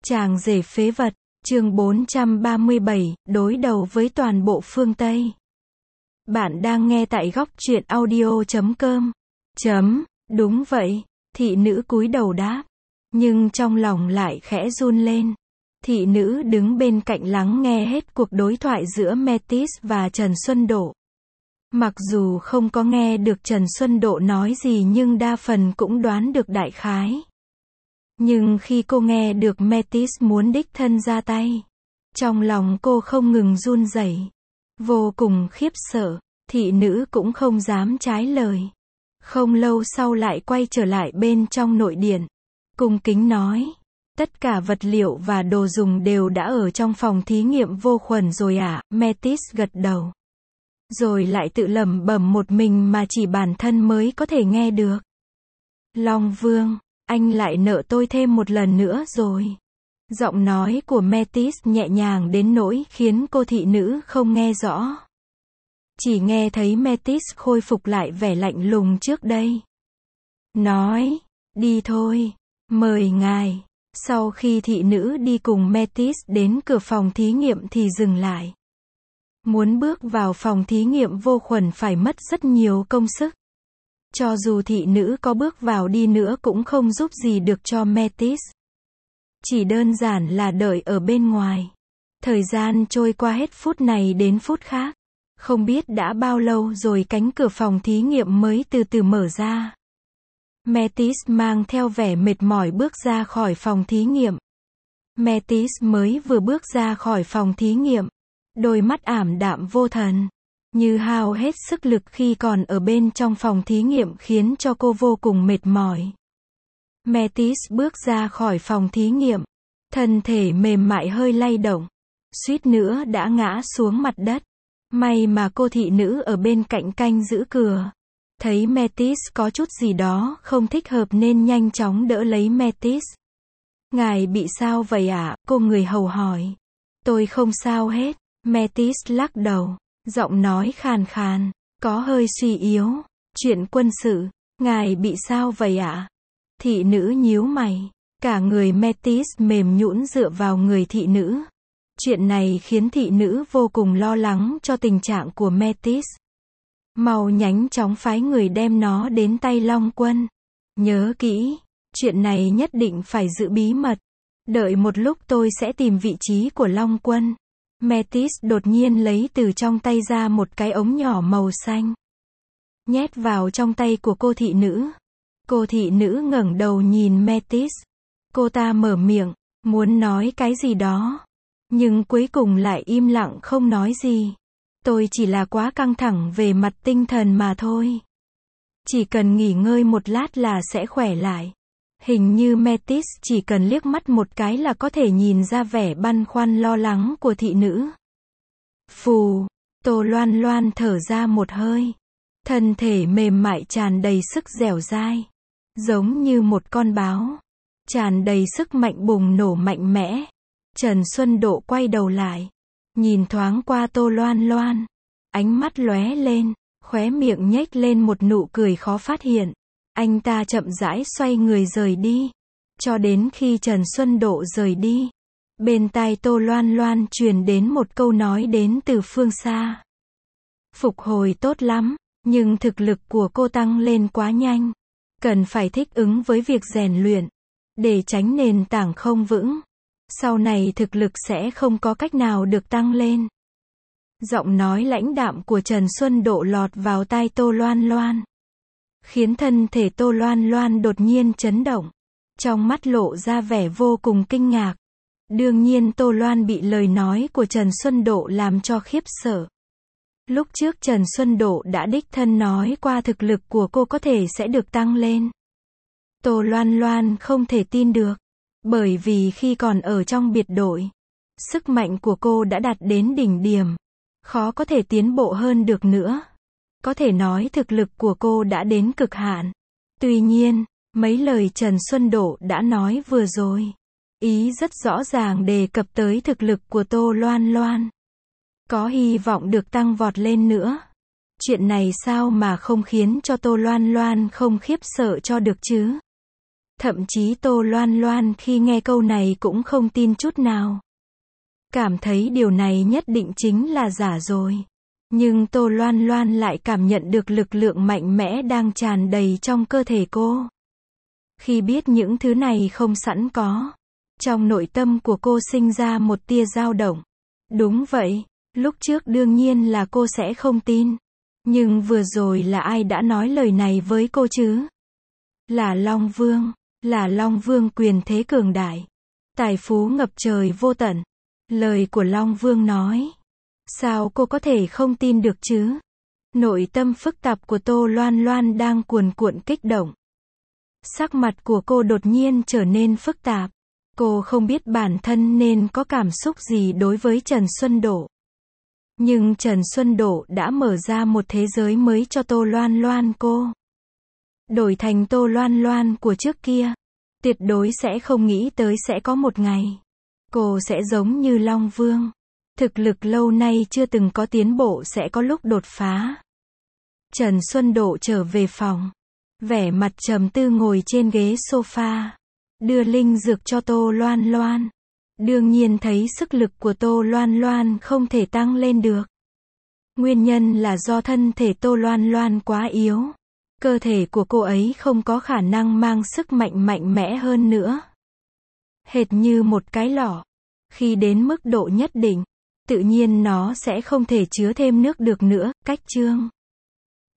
Chàng rể phế vật, chương 437, đối đầu với toàn bộ phương Tây. Bạn đang nghe tại góc truyện audio.com. Đúng vậy, thị nữ cúi đầu đáp. Nhưng trong lòng lại khẽ run lên. Thị nữ đứng bên cạnh lắng nghe hết cuộc đối thoại giữa Metis và Trần Xuân Độ. Mặc dù không có nghe được Trần Xuân Độ nói gì nhưng đa phần cũng đoán được đại khái. Nhưng khi cô nghe được Metis muốn đích thân ra tay, trong lòng cô không ngừng run rẩy, vô cùng khiếp sợ. Thị nữ cũng không dám trái lời. Không lâu sau lại quay trở lại bên trong nội điện, cung kính nói, tất cả vật liệu và đồ dùng đều đã ở trong phòng thí nghiệm vô khuẩn rồi ạ. Metis gật đầu, rồi lại tự lẩm bẩm một mình mà chỉ bản thân mới có thể nghe được. Long Vương, anh lại nợ tôi thêm một lần nữa rồi. Giọng nói của Metis nhẹ nhàng đến nỗi khiến cô thị nữ không nghe rõ. Chỉ nghe thấy Metis khôi phục lại vẻ lạnh lùng trước đây. Nói, đi thôi, mời ngài. Sau khi thị nữ đi cùng Metis đến cửa phòng thí nghiệm thì dừng lại. Muốn bước vào phòng thí nghiệm vô khuẩn phải mất rất nhiều công sức. Cho dù thị nữ có bước vào đi nữa cũng không giúp gì được cho Metis. Chỉ đơn giản là đợi ở bên ngoài. Thời gian trôi qua hết phút này đến phút khác. Không biết đã bao lâu rồi cánh cửa phòng thí nghiệm mới từ từ mở ra. Metis mang theo vẻ mệt mỏi bước ra khỏi phòng thí nghiệm. Metis mới vừa bước ra khỏi phòng thí nghiệm. Đôi mắt ảm đạm vô thần, như hao hết sức lực khi còn ở bên trong phòng thí nghiệm khiến cho cô vô cùng mệt mỏi. Metis bước ra khỏi phòng thí nghiệm. Thân thể mềm mại hơi lay động. Suýt nữa đã ngã xuống mặt đất. May mà cô thị nữ ở bên cạnh canh giữ cửa. Thấy Metis có chút gì đó không thích hợp nên nhanh chóng đỡ lấy Metis. Ngài bị sao vậy ạ? Cô người hầu hỏi. Tôi không sao hết. Metis lắc đầu. Giọng nói khàn khàn. Có hơi suy yếu. Chuyện quân sự. Ngài bị sao vậy ạ? Thị nữ nhíu mày. Cả người Metis mềm nhũn dựa vào người thị nữ. Chuyện này khiến thị nữ vô cùng lo lắng cho tình trạng của Metis. Mau nhanh chóng phái người đem nó đến tay Long Quân. Nhớ kỹ, chuyện này nhất định phải giữ bí mật. Đợi một lúc tôi sẽ tìm vị trí của Long Quân. Metis đột nhiên lấy từ trong tay ra một cái ống nhỏ màu xanh. Nhét vào trong tay của cô thị nữ. Cô thị nữ ngẩng đầu nhìn Metis. Cô ta mở miệng, muốn nói cái gì đó. Nhưng cuối cùng lại im lặng không nói gì. Tôi chỉ là quá căng thẳng về mặt tinh thần mà thôi. Chỉ cần nghỉ ngơi một lát là sẽ khỏe lại. Hình như Metis chỉ cần liếc mắt một cái là có thể nhìn ra vẻ băn khoăn lo lắng của thị nữ. Phù, Tô Loan Loan thở ra một hơi. Thân thể mềm mại tràn đầy sức dẻo dai. Giống như một con báo. Tràn đầy sức mạnh bùng nổ mạnh mẽ. Trần Xuân Độ quay đầu lại. Nhìn thoáng qua Tô Loan Loan. Ánh mắt lóe lên. Khóe miệng nhếch lên một nụ cười khó phát hiện. Anh ta chậm rãi xoay người rời đi. Cho đến khi Trần Xuân Độ rời đi. Bên tai Tô Loan Loan truyền đến một câu nói đến từ phương xa. Phục hồi tốt lắm. Nhưng thực lực của cô tăng lên quá nhanh. Cần phải thích ứng với việc rèn luyện. Để tránh nền tảng không vững. Sau này thực lực sẽ không có cách nào được tăng lên. Giọng nói lãnh đạm của Trần Xuân Độ lọt vào tai Tô Loan Loan. Khiến thân thể Tô Loan Loan đột nhiên chấn động. Trong mắt lộ ra vẻ vô cùng kinh ngạc. Đương nhiên Tô Loan bị lời nói của Trần Xuân Độ làm cho khiếp sợ. Lúc trước Trần Xuân Độ đã đích thân nói qua thực lực của cô có thể sẽ được tăng lên. Tô Loan Loan không thể tin được. Bởi vì khi còn ở trong biệt đội, sức mạnh của cô đã đạt đến đỉnh điểm. Khó có thể tiến bộ hơn được nữa. Có thể nói thực lực của cô đã đến cực hạn. Tuy nhiên, mấy lời Trần Xuân Độ đã nói vừa rồi. Ý rất rõ ràng đề cập tới thực lực của Tô Loan Loan. Có hy vọng được tăng vọt lên nữa. Chuyện này sao mà không khiến cho Tô Loan Loan không khiếp sợ cho được chứ? Thậm chí Tô Loan Loan khi nghe câu này cũng không tin chút nào. Cảm thấy điều này nhất định chính là giả rồi. Nhưng Tô Loan Loan lại cảm nhận được lực lượng mạnh mẽ đang tràn đầy trong cơ thể cô. Khi biết những thứ này không sẵn có, trong nội tâm của cô sinh ra một tia dao động. Đúng vậy, lúc trước đương nhiên là cô sẽ không tin. Nhưng vừa rồi là ai đã nói lời này với cô chứ? Là Long Vương quyền thế cường đại. Tài phú ngập trời vô tận. Lời của Long Vương nói. Sao cô có thể không tin được chứ? Nội tâm phức tạp của Tô Loan Loan đang cuồn cuộn kích động. Sắc mặt của cô đột nhiên trở nên phức tạp. Cô không biết bản thân nên có cảm xúc gì đối với Trần Xuân Độ. Nhưng Trần Xuân Độ đã mở ra một thế giới mới cho Tô Loan Loan cô. Đổi thành Tô Loan Loan của trước kia. Tuyệt đối sẽ không nghĩ tới sẽ có một ngày. Cô sẽ giống như Long Vương. Thực lực lâu nay chưa từng có tiến bộ sẽ có lúc đột phá. Trần Xuân Độ trở về phòng. Vẻ mặt trầm tư ngồi trên ghế sofa. Đưa linh dược cho Tô Loan Loan. Đương nhiên thấy sức lực của Tô Loan Loan không thể tăng lên được. Nguyên nhân là do thân thể Tô Loan Loan quá yếu. Cơ thể của cô ấy không có khả năng mang sức mạnh mạnh mẽ hơn nữa. Hệt như một cái lọ. Khi đến mức độ nhất định, tự nhiên nó sẽ không thể chứa thêm nước được nữa. Cách chương